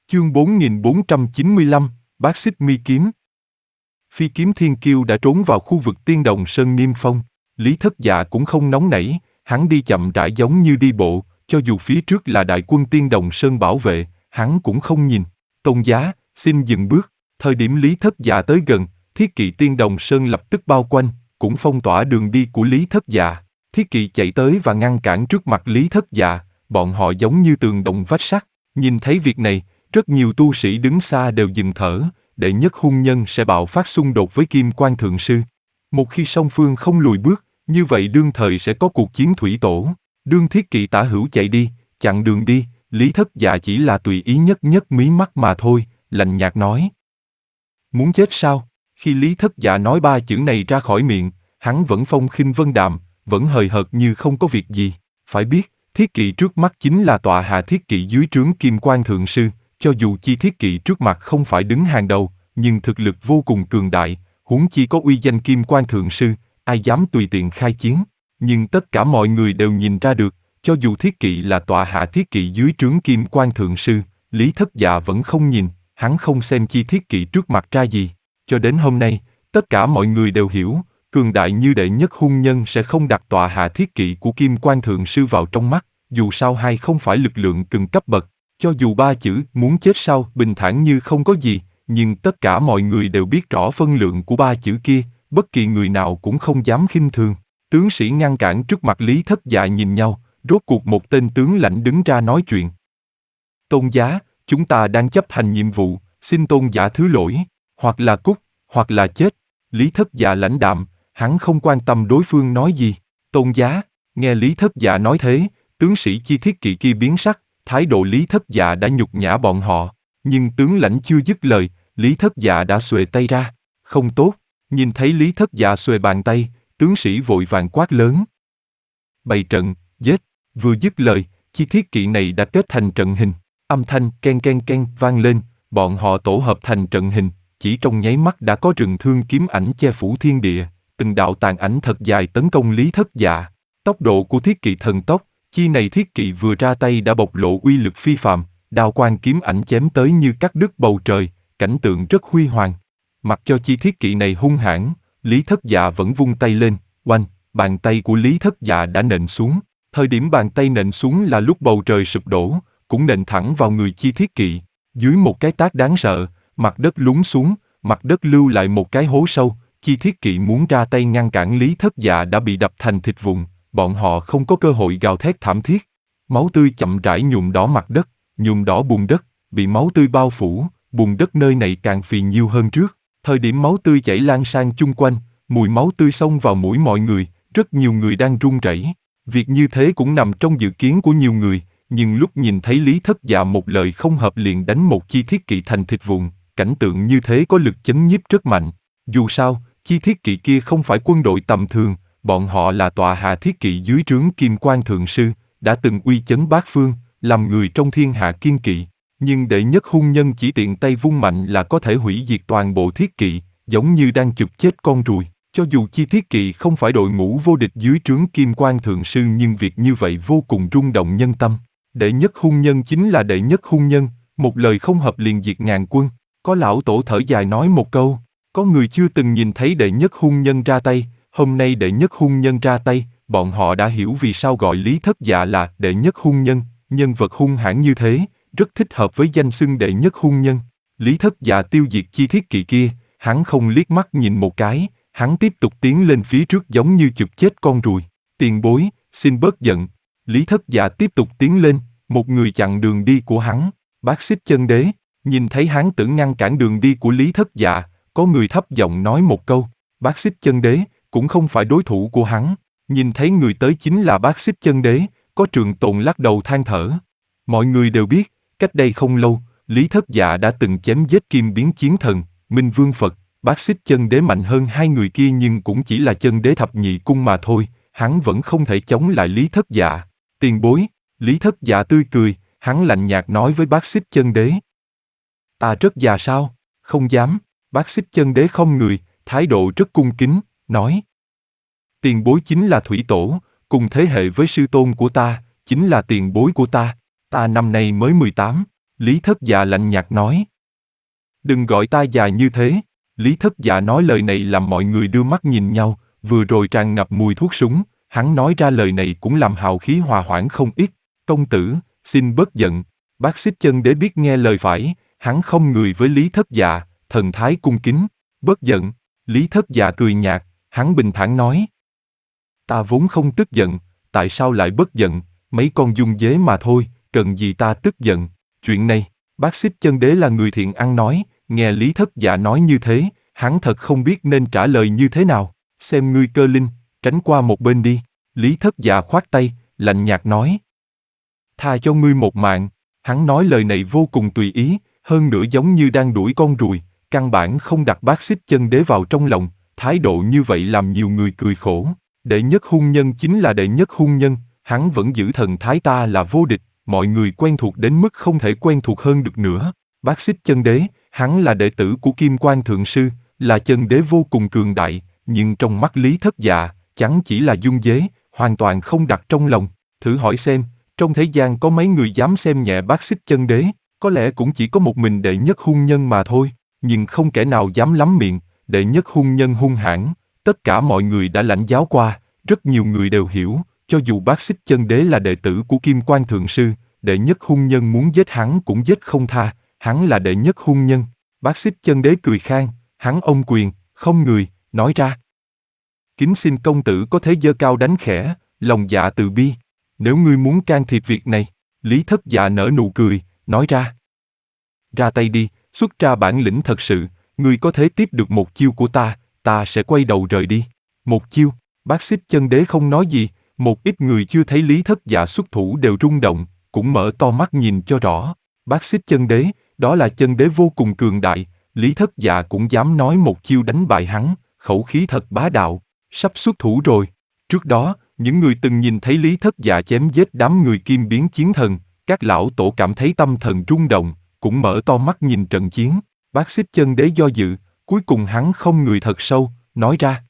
Chương 4495, Bát Xích Mi Kiếm. Phi kiếm thiên kiêu đã trốn vào khu vực Tiên Đồng Sơn Niêm Phong. Lý Thất Dạ cũng không nóng nảy, hắn đi chậm rãi giống như đi bộ, cho dù phía trước là đại quân Tiên Đồng Sơn bảo vệ, hắn cũng không nhìn. Tôn giá, xin dừng bước. Thời điểm Lý Thất Dạ tới gần, thiết kỵ Tiên Đồng Sơn lập tức bao quanh, cũng phong tỏa đường đi của Lý Thất Dạ. Thiết kỵ chạy tới và ngăn cản trước mặt Lý Thất Dạ, bọn họ giống như tường đồng vách sắt. Nhìn thấy việc này, rất nhiều tu sĩ đứng xa đều dừng thở, đệ nhất hung nhân sẽ bạo phát xung đột với Kim Quan Thượng Sư. Một khi song phương không lùi bước, như vậy đương thời sẽ có cuộc chiến thủy tổ. Đương thiết kỵ tả hữu chạy đi, chặn đường đi, Lý Thất Dạ chỉ là tùy ý nhấc mí mắt mà thôi, lạnh nhạt nói. Muốn chết sao? Khi Lý Thất Dạ nói ba chữ này ra khỏi miệng, hắn vẫn phong khinh vân đạm, vẫn hời hợt như không có việc gì. Phải biết, thiết kỵ trước mắt chính là tọa hạ thiết kỵ dưới trướng Kim Quan Thượng Sư, cho dù chi thiết kỵ trước mặt không phải đứng hàng đầu, nhưng thực lực vô cùng cường đại, huống chi có uy danh Kim Quan Thượng Sư, ai dám tùy tiện khai chiến. Nhưng tất cả mọi người đều nhìn ra được, cho dù thiết kỵ là tọa hạ thiết kỵ dưới trướng Kim Quan Thượng Sư, Lý Thất Dạ vẫn không nhìn, hắn không xem chi thiết kỵ trước mặt ra gì. Cho đến hôm nay, tất cả mọi người đều hiểu, cường đại như đệ nhất hung nhân sẽ không đặt tọa hạ thiết kỵ của Kim Quan Thượng Sư vào trong mắt, dù sao hai không phải lực lượng cùng cấp bậc. Cho dù ba chữ muốn chết sao bình thản như không có gì, nhưng tất cả mọi người đều biết rõ phân lượng của ba chữ kia, bất kỳ người nào cũng không dám khinh thường. Tướng sĩ ngăn cản trước mặt Lý Thất Dạ nhìn nhau, rốt cuộc một tên tướng lãnh đứng ra nói chuyện. Tôn giá, chúng ta đang chấp hành nhiệm vụ, xin tôn giả thứ lỗi, hoặc là cút, hoặc là chết. Lý Thất Dạ lãnh đạm, hắn không quan tâm đối phương nói gì. Tôn giá, nghe Lý Thất Dạ nói thế, tướng sĩ chi thiết kỵ kia biến sắc, thái độ Lý Thất Dạ đã nhục nhã bọn họ. Nhưng tướng lãnh chưa dứt lời, Lý Thất Dạ đã xuề tay ra. Không tốt, nhìn thấy Lý Thất Dạ xuề bàn tay, tướng sĩ vội vàng quát lớn. Bày trận, giết. Vừa dứt lời, chi thiết kỵ này đã kết thành trận hình. Âm thanh ken ken ken vang lên, bọn họ tổ hợp thành trận hình, chỉ trong nháy mắt đã có rừng thương kiếm ảnh che phủ thiên địa, từng đạo tàn ảnh thật dài tấn công Lý Thất Dạ. Tốc độ của thiết kỵ thần tốc, chi này thiết kỵ vừa ra tay đã bộc lộ uy lực phi phàm, đao quang kiếm ảnh chém tới như cắt đứt bầu trời, cảnh tượng rất huy hoàng. Mặc cho chi thiết kỵ này hung hãn, Lý Thất Dạ vẫn vung tay lên, oanh, bàn tay của Lý Thất Dạ đã nện xuống. Thời điểm bàn tay nện xuống là lúc bầu trời sụp đổ, cũng nện thẳng vào người chi thiết kỵ. Dưới một cái tát đáng sợ, mặt đất lún xuống, mặt đất lưu lại một cái hố sâu. Chi thiết kỵ muốn ra tay ngăn cản Lý Thất Dạ đã bị đập thành thịt vụn, bọn họ không có cơ hội gào thét thảm thiết. Máu tươi chậm rãi nhuộm đỏ mặt đất, nhuộm đỏ bùn đất, bị máu tươi bao phủ, bùn đất nơi này càng phì nhiêu hơn trước. Thời điểm máu tươi chảy lan sang chung quanh, mùi máu tươi xông vào mũi mọi người, rất nhiều người đang run rẩy. Việc như thế cũng nằm trong dự kiến của nhiều người, nhưng lúc nhìn thấy Lý Thất Dạ một lời không hợp liền đánh một chi thiết kỵ thành thịt vụn, cảnh tượng như thế có lực chấn nhiếp rất mạnh. Dù sao, chi thiết kỵ kia không phải quân đội tầm thường, bọn họ là tọa hạ thiết kỵ dưới trướng Kim Quan Thượng Sư, đã từng uy chấn bát phương, làm người trong thiên hạ kiên kỵ. Nhưng đệ nhất hung nhân chỉ tiện tay vung mạnh là có thể hủy diệt toàn bộ thiết kỵ, giống như đang chụp chết con ruồi. Cho dù chi thiết kỵ không phải đội ngũ vô địch dưới trướng Kim Quan Thượng Sư nhưng việc như vậy vô cùng rung động nhân tâm. Đệ nhất hung nhân chính là đệ nhất hung nhân, một lời không hợp liền diệt ngàn quân. Có lão tổ thở dài nói một câu, có người chưa từng nhìn thấy đệ nhất hung nhân ra tay, hôm nay đệ nhất hung nhân ra tay, bọn họ đã hiểu vì sao gọi Lý Thất Dạ là đệ nhất hung nhân, nhân vật hung hãn như thế, rất thích hợp với danh xưng đệ nhất hung nhân. Lý Thất Dạ tiêu diệt chi thiết kỵ kia, hắn không liếc mắt nhìn một cái, hắn tiếp tục tiến lên phía trước giống như chụp chết con ruồi. Tiền bối, xin bớt giận. Lý Thất Dạ tiếp tục tiến lên, một người chặn đường đi của hắn, Bát Xích Chân Đế. Nhìn thấy hán tử ngăn cản đường đi của Lý Thất Dạ, có người thấp giọng nói một câu, Bát Xích Chân Đế cũng không phải đối thủ của hắn. Nhìn thấy người tới chính là Bát Xích Chân Đế, có Trường Tồn lắc đầu than thở. Mọi người đều biết, cách đây không lâu, Lý Thất Dạ đã từng chém giết Kim Biến Chiến Thần, Minh Vương Phật. Bát Xích Chân Đế mạnh hơn hai người kia nhưng cũng chỉ là chân đế thập nhị cung mà thôi, hắn vẫn không thể chống lại Lý Thất Dạ. Tiền bối, Lý Thất Dạ tươi cười, hắn lạnh nhạt nói với Bát Xích Chân Đế. Ta rất già sao? Không dám. Bát Xích Chân Đế không người, thái độ rất cung kính, nói. Tiền bối chính là Thủy Tổ, cùng thế hệ với sư tôn của ta, chính là tiền bối của ta. Ta năm nay mới 18. Lý Thất Dạ lạnh nhạt nói. Đừng gọi ta già như thế. Lý Thất Dạ nói lời này làm mọi người đưa mắt nhìn nhau, vừa rồi tràn ngập mùi thuốc súng, hắn nói ra lời này cũng làm hào khí hòa hoãn không ít. Công tử, xin bớt giận. Bác Xích Chân Đế biết nghe lời phải, hắn không người với Lý Thất Dạ, thần thái cung kính. Bớt giận. Lý Thất Dạ cười nhạt, hắn bình thản nói. Ta vốn không tức giận, tại sao lại bớt giận, mấy con dung dế mà thôi, cần gì ta tức giận. Chuyện này, Bác Xích Chân Đế là người thiện ăn nói, nghe Lý Thất Dạ nói như thế, hắn thật không biết nên trả lời như thế nào. Xem ngươi cơ linh, tránh qua một bên đi. Lý Thất Dạ khoát tay, lạnh nhạt nói. Tha cho ngươi một mạng. Hắn nói lời này vô cùng tùy ý, hơn nữa giống như đang đuổi con ruồi, căn bản không đặt Bác Xích Chân Đế vào trong lòng. Thái độ như vậy làm nhiều người cười khổ. Đệ nhất hung nhân chính là đệ nhất hung nhân, hắn vẫn giữ thần thái ta là vô địch, mọi người quen thuộc đến mức không thể quen thuộc hơn được nữa. Bác Xích Chân Đế, hắn là đệ tử của Kim Quan Thượng Sư, là chân đế vô cùng cường đại, nhưng trong mắt Lý Thất Dạ, chẳng chỉ là dung dế, hoàn toàn không đặt trong lòng. Thử hỏi xem, trong thế gian có mấy người dám xem nhẹ Bác Xích Chân Đế, có lẽ cũng chỉ có một mình đệ nhất hung nhân mà thôi, nhưng không kẻ nào dám lắm miệng. Đệ nhất hung nhân hung hãn, tất cả mọi người đã lãnh giáo qua, rất nhiều người đều hiểu, cho dù Bác Xích Chân Đế là đệ tử của Kim Quan Thượng Sư, đệ nhất hung nhân muốn giết hắn cũng giết không tha, hắn là đệ nhất hung nhân. Bác Xích Chân Đế cười khan, hắn ôm quyền, không người, nói ra. Kính xin công tử có thế giơ cao đánh khẽ, lòng dạ từ bi, nếu ngươi muốn can thiệp việc này. Lý Thất Dạ nở nụ cười, nói ra. Ra tay đi, xuất ra bản lĩnh thật sự, ngươi có thể tiếp được một chiêu của ta sẽ quay đầu rời đi. Một chiêu, Bác Xích Chân Đế không nói gì, một ít người chưa thấy Lý Thất Dạ xuất thủ đều rung động, cũng mở to mắt nhìn cho rõ. Bác Xích Chân Đế, đó là chân đế vô cùng cường đại, Lý Thất Dạ cũng dám nói một chiêu đánh bại hắn, khẩu khí thật bá đạo, sắp xuất thủ rồi. Trước đó, những người từng nhìn thấy Lý Thất Dạ chém giết đám người Kim Biến Chiến Thần, các lão tổ cảm thấy tâm thần rung động, cũng mở to mắt nhìn trận chiến. Bác Xích Chân Đế do dự, cuối cùng hắn không người thật sâu, nói ra.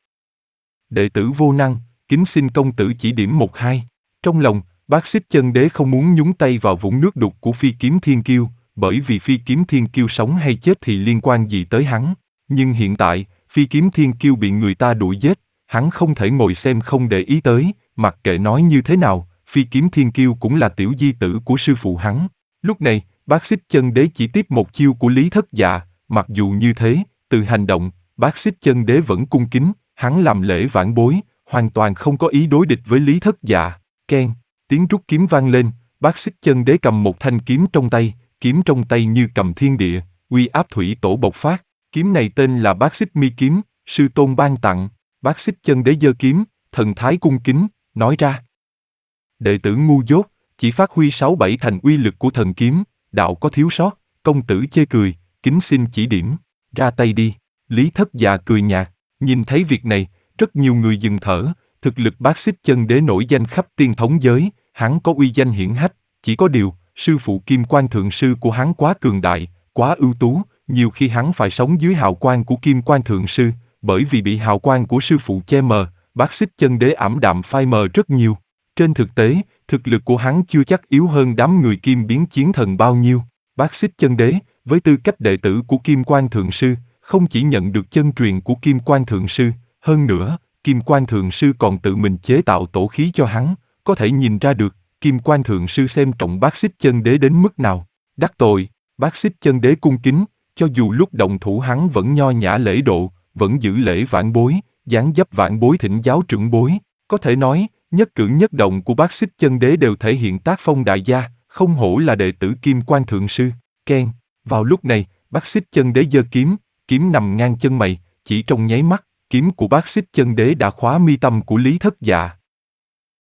Đệ tử vô năng, kính xin công tử chỉ điểm một hai. Trong lòng, Bác Xích Chân Đế không muốn nhúng tay vào vũng nước đục của Phi Kiếm Thiên Kiêu, bởi vì Phi Kiếm Thiên Kiêu sống hay chết thì liên quan gì tới hắn. Nhưng hiện tại, Phi Kiếm Thiên Kiêu bị người ta đuổi giết, hắn không thể ngồi xem không để ý tới, mặc kệ nói như thế nào, Phi Kiếm Thiên Kiêu cũng là tiểu di tử của sư phụ hắn. Lúc này, Bác Xích Chân Đế chỉ tiếp một chiêu của Lý Thất Dạ, mặc dù như thế, từ hành động, Bác Xích Chân Đế vẫn cung kính, hắn làm lễ vãn bối, hoàn toàn không có ý đối địch với Lý Thất Dạ. Keng, tiếng rút kiếm vang lên, Bác Xích Chân Đế cầm một thanh kiếm trong tay, kiếm trong tay như cầm thiên địa, uy áp thủy tổ bộc phát. Kiếm này tên là Bác Xích Mi Kiếm, sư tôn ban tặng. Bác Xích Chân Đế giơ kiếm, thần thái cung kính, nói ra. Đệ tử ngu dốt, chỉ phát huy 6-7 thành uy lực của thần kiếm, đạo có thiếu sót, công tử chê cười, kính xin chỉ điểm, ra tay đi. Lý Thất Dạ cười nhạt, nhìn thấy việc này, rất nhiều người dừng thở, thực lực Bác Xích Chân Đế nổi danh khắp tiên thống giới, hắn có uy danh hiển hách, chỉ có điều, sư phụ Kim Quan Thượng Sư của hắn quá cường đại, quá ưu tú, nhiều khi hắn phải sống dưới hào quang của Kim Quan Thượng Sư, bởi vì bị hào quang của sư phụ che mờ, Bác Xích Chân Đế ảm đạm phai mờ rất nhiều. Trên thực tế, thực lực của hắn chưa chắc yếu hơn đám người Kim Biến Chiến Thần bao nhiêu. Bác Xích Chân Đế, với tư cách đệ tử của Kim Quan Thượng Sư, không chỉ nhận được chân truyền của Kim Quan Thượng Sư, hơn nữa, Kim Quan Thượng Sư còn tự mình chế tạo tổ khí cho hắn, có thể nhìn ra được, Kim Quan Thượng Sư xem trọng Bác Xích Chân Đế đến mức nào. Đắc tội, Bác Xích Chân Đế cung kính, cho dù lúc động thủ hắn vẫn nho nhã lễ độ, vẫn giữ lễ vãn bối, dáng dấp vãn bối thỉnh giáo trưởng bối. Có thể nói, nhất cử nhất động của Bác Xích Chân Đế đều thể hiện tác phong đại gia, không hổ là đệ tử Kim Quan Thượng Sư. Keng, vào lúc này, Bác Xích Chân Đế giơ kiếm, kiếm nằm ngang chân mày, chỉ trong nháy mắt, kiếm của Bác Xích Chân Đế đã khóa mi tâm của Lý Thất Dạ.